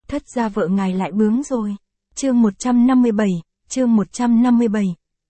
Thất gia vợ ngài lại bướng rồi. Chương 157, chương 157.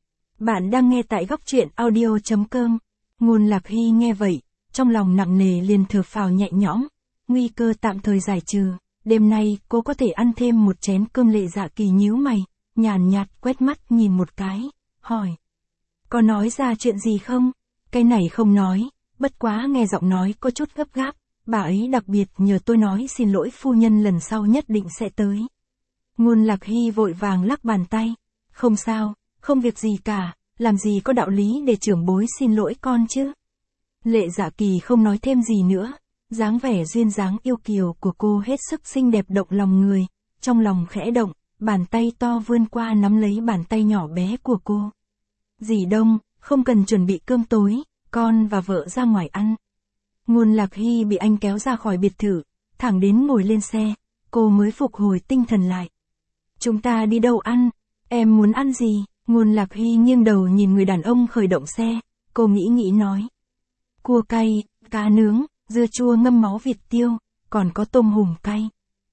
Bạn đang nghe tại góc truyện audio.com. Ngôn Lạc Hy nghe vậy, trong lòng nặng nề liền thở phào nhẹ nhõm, nguy cơ tạm thời giải trừ, đêm nay cô có thể ăn thêm một chén cơm. Lệ Dạ Kỳ nhíu mày, nhàn nhạt quét mắt nhìn một cái, hỏi. Có nói ra chuyện gì không? Cái này không nói, bất quá nghe giọng nói có chút gấp gáp, bà ấy đặc biệt nhờ tôi nói xin lỗi phu nhân, lần sau nhất định sẽ tới. Ngôn Lạc Hy vội vàng lắc bàn tay, không sao, không việc gì cả, làm gì có đạo lý để trưởng bối xin lỗi con chứ. Lệ Dạ Kỳ không nói thêm gì nữa, dáng vẻ duyên dáng yêu kiều của cô hết sức xinh đẹp động lòng người, trong lòng khẽ động, bàn tay to vươn qua nắm lấy bàn tay nhỏ bé của cô. Dì Đông, không cần chuẩn bị cơm tối, con và vợ ra ngoài ăn. Ngôn Lạc Hy bị anh kéo ra khỏi biệt thự, thẳng đến ngồi lên xe, cô mới phục hồi tinh thần lại. Chúng ta đi đâu ăn? Em muốn ăn gì? Ngôn Lạc Hy nghiêng đầu nhìn người đàn ông khởi động xe, cô nghĩ nói. Cua cay, cá nướng, dưa chua ngâm máu vịt tiêu, còn có tôm hùm cay.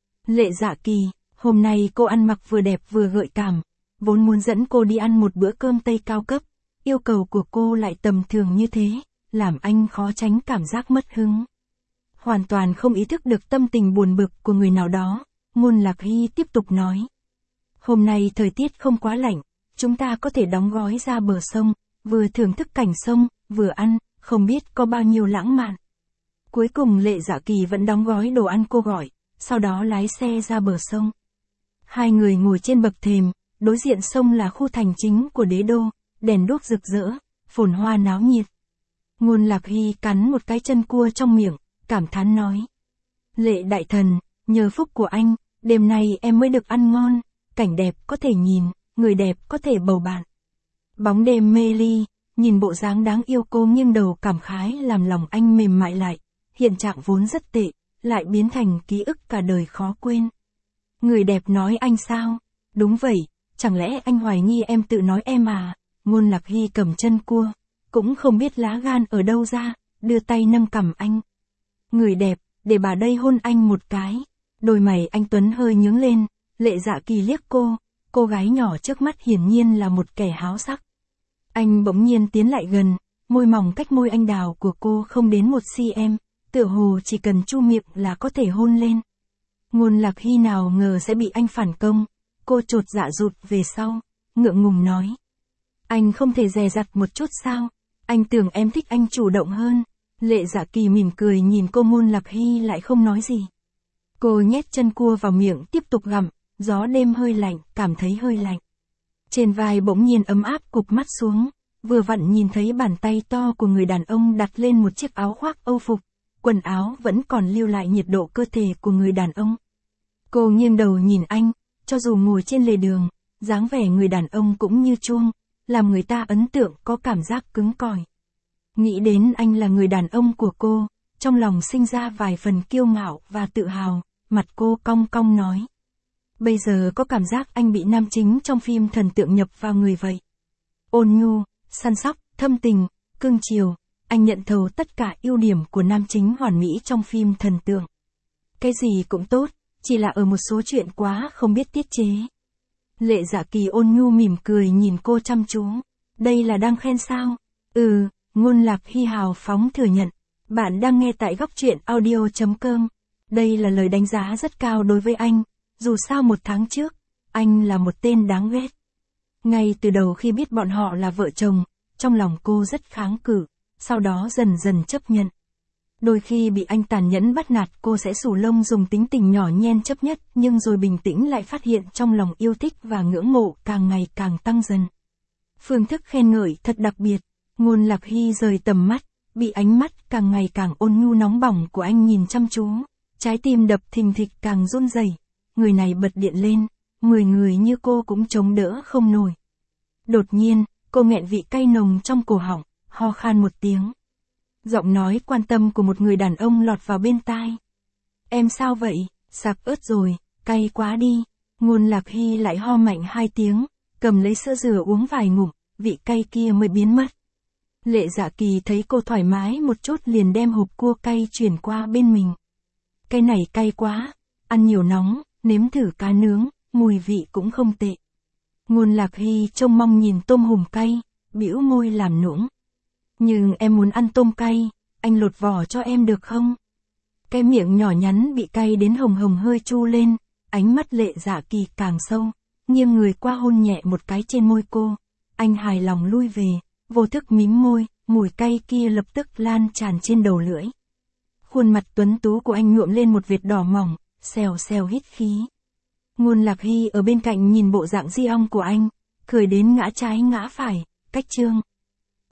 Lệ Dạ Kỳ, hôm nay cô ăn mặc vừa đẹp vừa gợi cảm, vốn muốn dẫn cô đi ăn một bữa cơm Tây cao cấp, yêu cầu của cô lại tầm thường như thế, làm anh khó tránh cảm giác mất hứng. Hoàn toàn không ý thức được tâm tình buồn bực của người nào đó, Ngôn Lạc Hy tiếp tục nói. Hôm nay thời tiết không quá lạnh, chúng ta có thể đóng gói ra bờ sông, vừa thưởng thức cảnh sông, vừa ăn, không biết có bao nhiêu lãng mạn. Cuối cùng Lệ Dạ Kỳ vẫn đóng gói đồ ăn cô gọi, sau đó lái xe ra bờ sông. Hai người ngồi trên bậc thềm, đối diện sông là khu thành chính của đế đô, đèn đuốc rực rỡ, phồn hoa náo nhiệt. Ngôn Lạc Hy cắn một cái chân cua trong miệng, cảm thán nói. Lệ đại thần, nhờ phúc của anh, đêm nay em mới được ăn ngon, cảnh đẹp có thể nhìn, người đẹp có thể bầu bạn. Bóng đêm mê ly, nhìn bộ dáng đáng yêu cô nghiêng đầu cảm khái làm lòng anh mềm mại lại, hiện trạng vốn rất tệ, lại biến thành ký ức cả đời khó quên. Người đẹp nói anh sao? Đúng vậy, chẳng lẽ anh hoài nghi em tự nói em à? Ngôn Lạc Hy cầm chân cua, cũng không biết lá gan ở đâu ra, đưa tay nâng cằm anh. Người đẹp, để bà đây hôn anh một cái. Đôi mày anh Tuấn hơi nhướng lên, Lệ Dạ Kỳ liếc cô gái nhỏ trước mắt hiển nhiên là một kẻ háo sắc. Anh bỗng nhiên tiến lại gần, môi mỏng cách môi anh đào của cô không đến 1 cm, tựa hồ chỉ cần chu miệng là có thể hôn lên. Ngôn Lạc Hy nào ngờ sẽ bị anh phản công, cô chột dạ rụt về sau, ngượng ngùng nói. Anh không thể dè dặt một chút sao? Anh tưởng em thích anh chủ động hơn. Lệ Dạ Kỳ mỉm cười nhìn cô. Ngôn Lạc Hy lại không nói gì. Cô nhét chân cua vào miệng tiếp tục gặm, gió đêm hơi lạnh, cảm thấy hơi lạnh. Trên vai bỗng nhiên ấm áp cụp mắt xuống, vừa vặn nhìn thấy bàn tay to của người đàn ông đặt lên một chiếc áo khoác Âu phục, quần áo vẫn còn lưu lại nhiệt độ cơ thể của người đàn ông. Cô nghiêng đầu nhìn anh, cho dù ngồi trên lề đường, dáng vẻ người đàn ông cũng như chuông, làm người ta ấn tượng có cảm giác cứng cỏi. Nghĩ đến anh là người đàn ông của cô, trong lòng sinh ra vài phần kiêu ngạo và tự hào, mặt cô cong cong nói. Bây giờ có cảm giác anh bị nam chính trong phim thần tượng nhập vào người vậy. Ôn nhu, săn sóc, thâm tình, cưng chiều, anh nhận thầu tất cả ưu điểm của nam chính hoàn mỹ trong phim thần tượng. Cái gì cũng tốt, chỉ là ở một số chuyện quá không biết tiết chế. Lệ Dạ Kỳ ôn nhu mỉm cười nhìn cô chăm chú. Đây là đang khen sao? Ngôn Lạc Hy hào phóng thừa nhận. Bạn đang nghe tại góc truyện audio.com. Đây là lời đánh giá rất cao đối với anh, dù sao 1 tháng trước, anh là một tên đáng ghét. Ngay từ đầu khi biết bọn họ là vợ chồng, trong lòng cô rất kháng cự, sau đó dần dần chấp nhận. Đôi khi bị anh tàn nhẫn bắt nạt cô sẽ xù lông dùng tính tình nhỏ nhen chấp nhất, nhưng rồi bình tĩnh lại phát hiện trong lòng yêu thích và ngưỡng mộ càng ngày càng tăng dần. Phương thức khen ngợi thật đặc biệt, Ngôn Lạc Hy rời tầm mắt, bị ánh mắt càng ngày càng ôn nhu nóng bỏng của anh nhìn chăm chú, trái tim đập thình thịch càng run rẩy. Người này bật điện lên, 10 người như cô cũng chống đỡ không nổi. Đột nhiên, cô nghẹn vị cay nồng trong cổ họng, ho khan một tiếng. Giọng nói quan tâm của một người đàn ông lọt vào bên tai. Em sao vậy? Sặc ớt rồi, cay quá đi. Ngôn Lạc Hy lại ho mạnh 2 tiếng, cầm lấy sữa dừa uống vài ngụm, vị cay kia mới biến mất. Lệ Dạ Kỳ thấy cô thoải mái một chút liền đem hộp cua cay chuyển qua bên mình. Cái này cay quá, ăn nhiều nóng, nếm thử cá nướng, mùi vị cũng không tệ. Ngôn Lạc Hy trông mong nhìn tôm hùm cay, bĩu môi làm nũng. Nhưng em muốn ăn tôm cay, anh lột vỏ cho em được không? Cái miệng nhỏ nhắn bị cay đến hồng hồng hơi chu lên, ánh mắt Lệ Dạ Kỳ càng sâu, nghiêng người qua hôn nhẹ một cái trên môi cô. Anh hài lòng lui về, vô thức mím môi, mùi cay kia lập tức lan tràn trên đầu lưỡi. Khuôn mặt tuấn tú của anh nhuộm lên một vệt đỏ mỏng, xèo xèo hít khí. Ngôn Lạc Hy ở bên cạnh nhìn bộ dạng di ong của anh, cười đến ngã trái ngã phải, cách Trương